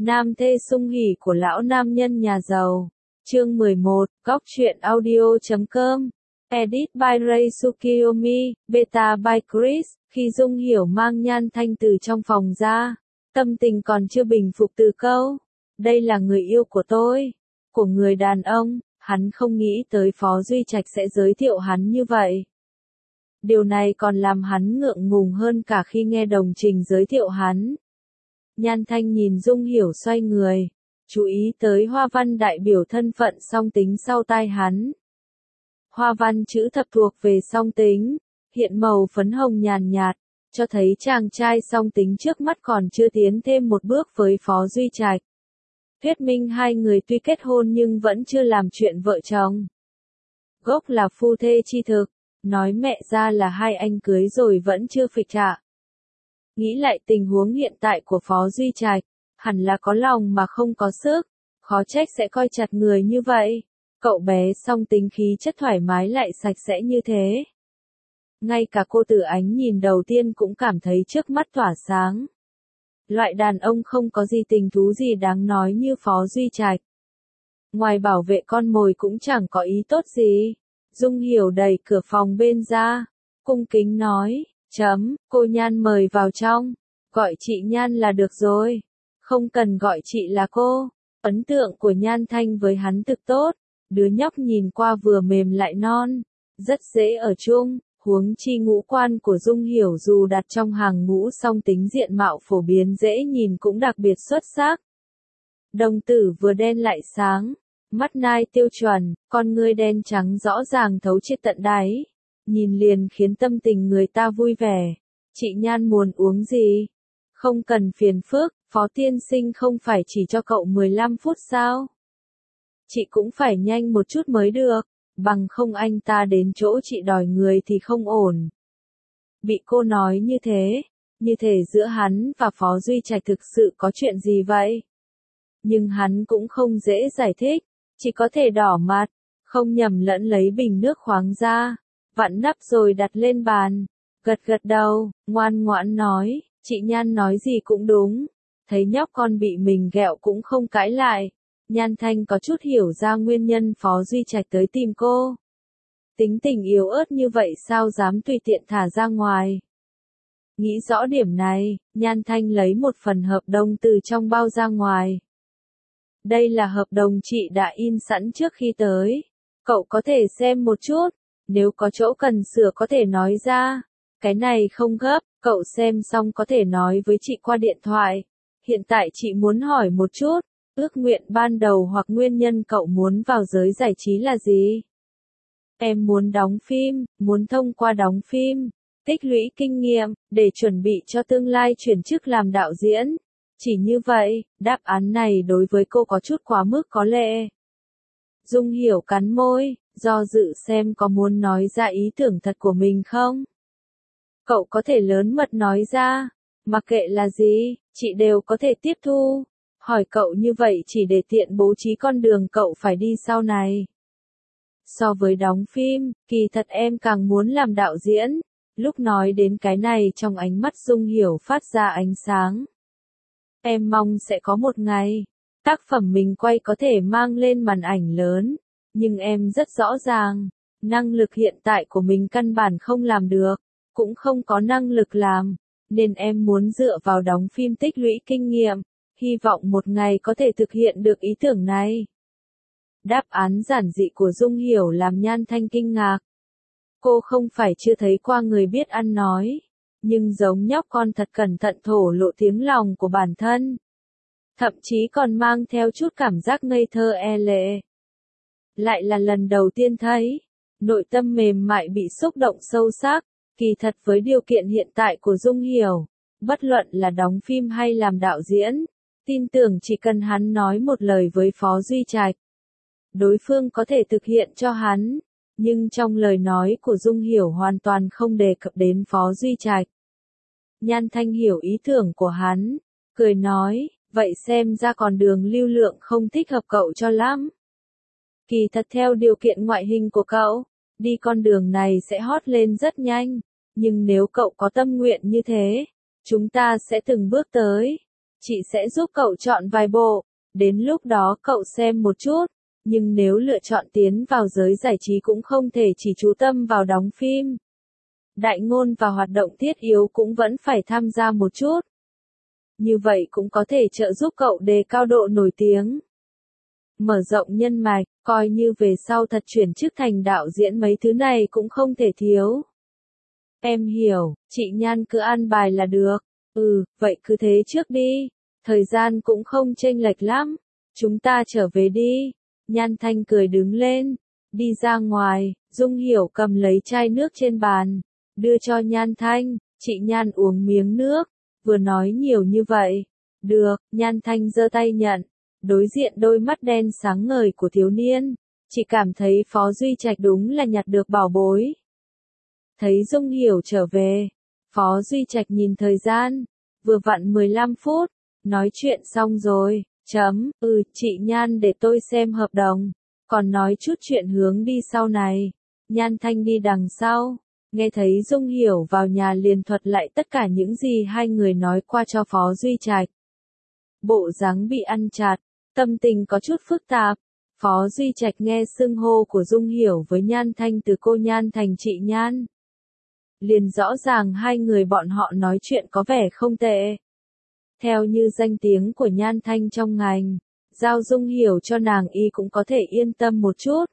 Nam thê sung hỉ của lão nam nhân nhà giàu. Chương 11, Góc truyện audio.com. Edit by Ray Tsukiyomi, Beta by Chris. Khi Dung Hiểu mang Nhan Thanh từ trong phòng ra, tâm tình còn chưa bình phục từ câu "đây là người yêu của tôi" của người đàn ông, hắn không nghĩ tới Phó Duy Trạch sẽ giới thiệu hắn như vậy. Điều này còn làm hắn ngượng ngùng hơn cả khi nghe Đồng Trình giới thiệu hắn. Nhan Thanh nhìn Dung Hiểu xoay người, chú ý tới hoa văn đại biểu thân phận song tính sau tai hắn. Hoa văn chữ thập thuộc về song tính, hiện màu phấn hồng nhàn nhạt, cho thấy chàng trai song tính trước mắt còn chưa tiến thêm một bước với Phó Duy Trạch. Thuyết minh hai người tuy kết hôn nhưng vẫn chưa làm chuyện vợ chồng. Gốc là phu thê chi thực, nói mẹ ra là hai anh cưới rồi vẫn chưa phịch trả. Nghĩ lại tình huống hiện tại của Phó Duy Trạch, hẳn là có lòng mà không có sức, khó trách sẽ coi chặt người như vậy. Cậu bé song tính khí chất thoải mái lại sạch sẽ như thế. Ngay cả cô Tử Ánh nhìn đầu tiên cũng cảm thấy trước mắt tỏa sáng. Loại đàn ông không có gì tình thú gì đáng nói như Phó Duy Trạch. Ngoài bảo vệ con mồi cũng chẳng có ý tốt gì. Dung Hiểu đẩy cửa phòng bên ra, cung kính nói, cô Nhan mời vào trong, gọi chị Nhan là được rồi, không cần gọi chị là cô. Ấn tượng của Nhan Thanh với hắn thực tốt, đứa nhóc nhìn qua vừa mềm lại non, rất dễ ở chung, huống chi ngũ quan của Dung Hiểu dù đặt trong hàng ngũ song tính diện mạo phổ biến dễ nhìn cũng đặc biệt xuất sắc. Đồng tử vừa đen lại sáng, mắt nai tiêu chuẩn, con ngươi đen trắng rõ ràng thấu triệt tận đáy, nhìn liền khiến tâm tình người ta vui vẻ. Chị Nhan muốn uống gì? Không cần phiền phức, Phó tiên sinh không phải chỉ cho cậu 15 phút sao? Chị cũng phải nhanh một chút mới được, bằng không anh ta đến chỗ chị đòi người thì không ổn. Bị cô nói như thể giữa hắn và Phó Duy Trạch thực sự có chuyện gì vậy? Nhưng hắn cũng không dễ giải thích, chỉ có thể đỏ mặt, không nhầm lẫn lấy bình nước khoáng ra, vặn nắp rồi đặt lên bàn, gật đầu, ngoan ngoãn nói, chị Nhan nói gì cũng đúng, thấy nhóc con bị mình ghẹo cũng không cãi lại. Nhan Thanh có chút hiểu ra nguyên nhân Phó Duy Trạch tới tìm cô. Tính tình yếu ớt như vậy sao dám tùy tiện thả ra ngoài. Nghĩ rõ điểm này, Nhan Thanh lấy một phần hợp đồng từ trong bao ra ngoài. Đây là hợp đồng chị đã in sẵn trước khi tới. Cậu có thể xem một chút, nếu có chỗ cần sửa có thể nói ra. Cái này không gấp, cậu xem xong có thể nói với chị qua điện thoại. Hiện tại chị muốn hỏi một chút. Ước nguyện ban đầu hoặc nguyên nhân cậu muốn vào giới giải trí là gì? Em muốn đóng phim, muốn thông qua đóng phim, tích lũy kinh nghiệm, để chuẩn bị cho tương lai chuyển chức làm đạo diễn. Chỉ như vậy, đáp án này đối với cô có chút quá mức có lẽ. Dung Hiểu cắn môi, do dự xem có muốn nói ra ý tưởng thật của mình không? Cậu có thể lớn mật nói ra, mặc kệ là gì, chị đều có thể tiếp thu. Hỏi cậu như vậy chỉ để tiện bố trí con đường cậu phải đi sau này. So với đóng phim, kỳ thật em càng muốn làm đạo diễn. Lúc nói đến cái này trong ánh mắt Dung Hiểu phát ra ánh sáng. Em mong sẽ có một ngày, tác phẩm mình quay có thể mang lên màn ảnh lớn. Nhưng em rất rõ ràng, năng lực hiện tại của mình căn bản không làm được, cũng không có năng lực làm. Nên em muốn dựa vào đóng phim tích lũy kinh nghiệm. Hy vọng một ngày có thể thực hiện được ý tưởng này. Đáp án giản dị của Dung Hiểu làm Nhan Thanh kinh ngạc. Cô không phải chưa thấy qua người biết ăn nói, nhưng giống nhóc con thật cẩn thận thổ lộ tiếng lòng của bản thân. Thậm chí còn mang theo chút cảm giác ngây thơ e lệ. Lại là lần đầu tiên thấy, nội tâm mềm mại bị xúc động sâu sắc. Kỳ thật với điều kiện hiện tại của Dung Hiểu, bất luận là đóng phim hay làm đạo diễn, tin tưởng chỉ cần hắn nói một lời với Phó Duy Trạch, đối phương có thể thực hiện cho hắn, nhưng trong lời nói của Dung Hiểu hoàn toàn không đề cập đến Phó Duy Trạch. Nhan Thanh hiểu ý tưởng của hắn, cười nói, vậy xem ra con đường lưu lượng không thích hợp cậu cho lắm. Kỳ thật theo điều kiện ngoại hình của cậu, đi con đường này sẽ hot lên rất nhanh, nhưng nếu cậu có tâm nguyện như thế, chúng ta sẽ từng bước tới. chị sẽ giúp cậu chọn vài bộ, đến lúc đó cậu xem một chút, nhưng nếu lựa chọn tiến vào giới giải trí cũng không thể chỉ chú tâm vào đóng phim. Đại ngôn và hoạt động thiết yếu cũng vẫn phải tham gia một chút. Như vậy cũng có thể trợ giúp cậu đề cao độ nổi tiếng. Mở rộng nhân mạch, coi như về sau thật chuyển chức thành đạo diễn mấy thứ này cũng không thể thiếu. Em hiểu, chị Nhan cứ an bài là được. Vậy cứ thế trước đi. Thời gian cũng không chênh lệch lắm. Chúng ta trở về đi. Nhan Thanh cười đứng lên. Đi ra ngoài, Dung Hiểu cầm lấy chai nước trên bàn. Đưa cho Nhan Thanh, chị Nhan uống miếng nước. Vừa nói nhiều như vậy. Được, Nhan Thanh giơ tay nhận. Đối diện đôi mắt đen sáng ngời của thiếu niên. Chị cảm thấy Phó Duy Trạch đúng là nhặt được bảo bối. Thấy Dung Hiểu trở về. Phó Duy Trạch nhìn thời gian. Vừa vặn 15 phút. Nói chuyện xong rồi. Chị Nhan để tôi xem hợp đồng. Còn nói chút chuyện hướng đi sau này. Nhan Thanh đi đằng sau. Nghe thấy Dung Hiểu vào nhà liền thuật lại tất cả những gì hai người nói qua cho Phó Duy Trạch. Bộ dáng bị ăn chặt, tâm tình có chút phức tạp. Phó Duy Trạch nghe xưng hô của Dung Hiểu với Nhan Thanh từ cô Nhan thành chị Nhan. Liền rõ ràng hai người bọn họ nói chuyện có vẻ không tệ. Theo như danh tiếng của Nhan Thanh trong ngành, giao Dung Hiểu cho nàng y cũng có thể yên tâm một chút.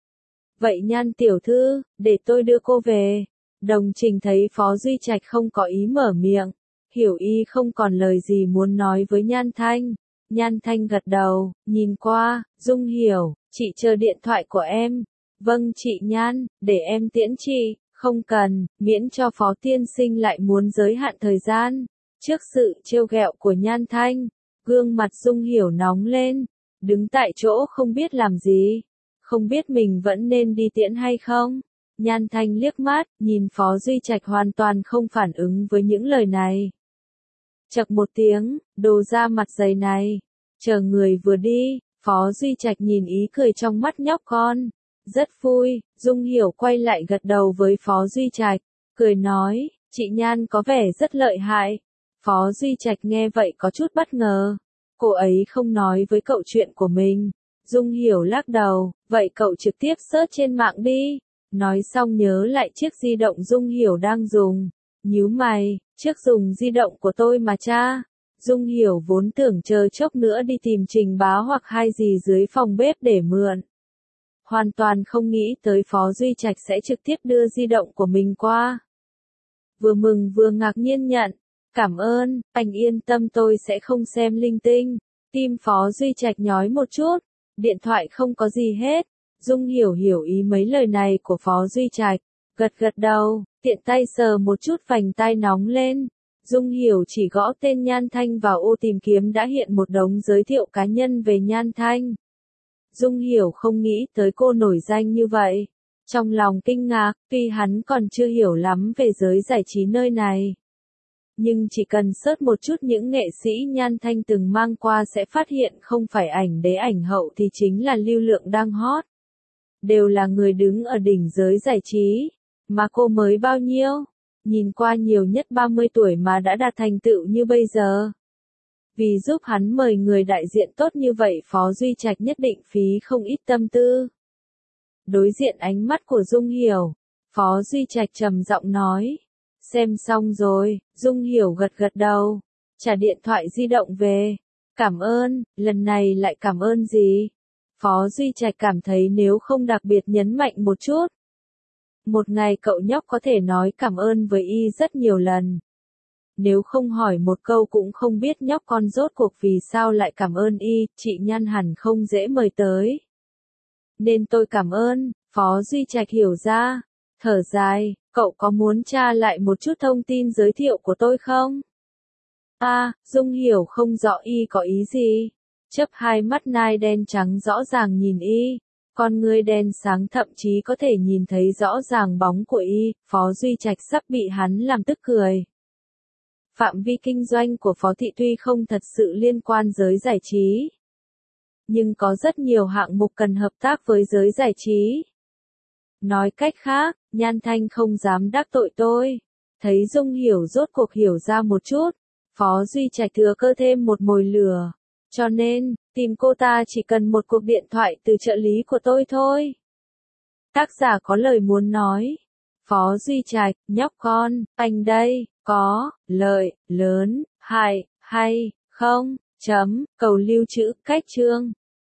Vậy Nhan tiểu thư, để tôi đưa cô về. Đồng Trình thấy Phó Duy Trạch không có ý mở miệng, hiểu y không còn lời gì muốn nói với Nhan Thanh. Nhan Thanh gật đầu, nhìn qua, Dung Hiểu, chị chờ điện thoại của em. Vâng chị Nhan, để em tiễn chị, không cần, miễn cho Phó tiên sinh lại muốn giới hạn thời gian. Trước sự trêu ghẹo của Nhan Thanh, gương mặt Dung Hiểu nóng lên, đứng tại chỗ không biết làm gì, không biết mình vẫn nên đi tiễn hay không. Nhan Thanh liếc mắt, nhìn Phó Duy Trạch hoàn toàn không phản ứng với những lời này. Chậc một tiếng, đồ ra mặt dày này. Chờ người vừa đi, Phó Duy Trạch nhìn ý cười trong mắt nhóc con. Rất vui, Dung Hiểu quay lại gật đầu với Phó Duy Trạch, cười nói, chị Nhan có vẻ rất lợi hại. Phó Duy Trạch nghe vậy có chút bất ngờ. Cô ấy không nói với cậu chuyện của mình. Dung Hiểu lắc đầu, vậy cậu trực tiếp search trên mạng đi. Nói xong nhớ lại chiếc di động Dung Hiểu đang dùng. Nhíu mày, trước dùng di động của tôi mà cha. Dung Hiểu vốn tưởng chờ chốc nữa đi tìm Trình Bá hoặc hai gì dưới phòng bếp để mượn. Hoàn toàn không nghĩ tới Phó Duy Trạch sẽ trực tiếp đưa di động của mình qua. Vừa mừng vừa ngạc nhiên nhận. Cảm ơn, anh yên tâm tôi sẽ không xem linh tinh. Tim Phó Duy Trạch nhói một chút. Điện thoại không có gì hết. Dung Hiểu hiểu ý mấy lời này của Phó Duy Trạch. Gật gật đầu, tiện tay sờ một chút vành tai nóng lên. Dung Hiểu chỉ gõ tên Nhan Thanh vào ô tìm kiếm đã hiện một đống giới thiệu cá nhân về Nhan Thanh. Dung Hiểu không nghĩ tới cô nổi danh như vậy. Trong lòng kinh ngạc, tuy hắn còn chưa hiểu lắm về giới giải trí nơi này. Nhưng chỉ cần search một chút những nghệ sĩ Nhan Thanh từng mang qua sẽ phát hiện không phải ảnh đế ảnh hậu thì chính là lưu lượng đang hot. Đều là người đứng ở đỉnh giới giải trí. Mà cô mới bao nhiêu? Nhìn qua nhiều nhất 30 tuổi mà đã đạt thành tựu như bây giờ. Vì giúp hắn mời người đại diện tốt như vậy Phó Duy Trạch nhất định phí không ít tâm tư. Đối diện ánh mắt của Dung Hiểu, Phó Duy Trạch trầm giọng nói. Xem xong rồi, Dung Hiểu gật gật đầu, trả điện thoại di động về. Cảm ơn, lần này lại cảm ơn gì? Phó Duy Trạch cảm thấy nếu không đặc biệt nhấn mạnh một chút. Một ngày cậu nhóc có thể nói cảm ơn với y rất nhiều lần. Nếu không hỏi một câu cũng không biết nhóc con rốt cuộc vì sao lại cảm ơn y, chị Nhan hẳn không dễ mời tới. Nên tôi cảm ơn, Phó Duy Trạch hiểu ra. Thở dài, cậu có muốn tra lại một chút thông tin giới thiệu của tôi không? Dung Hiểu không rõ y có ý gì. Chớp hai mắt nai đen trắng rõ ràng nhìn y. Con ngươi đen sáng thậm chí có thể nhìn thấy rõ ràng bóng của y. Phó Duy Trạch sắp bị hắn làm tức cười. Phạm vi kinh doanh của Phó Thị tuy không thật sự liên quan giới giải trí. Nhưng có rất nhiều hạng mục cần hợp tác với giới giải trí. Nói cách khác, Nhan Thanh không dám đắc tội tôi. Thấy Dung Hiểu rốt cuộc hiểu ra một chút. Phó Duy Trạch thừa cơ thêm một mồi lửa. Cho nên, tìm cô ta chỉ cần một cuộc điện thoại từ trợ lý của tôi thôi. Tác giả có lời muốn nói. Phó Duy Trạch, nhóc con, anh đây, có, lợi, lớn, hại, hay, không, chấm, cầu lưu trữ, cách chương.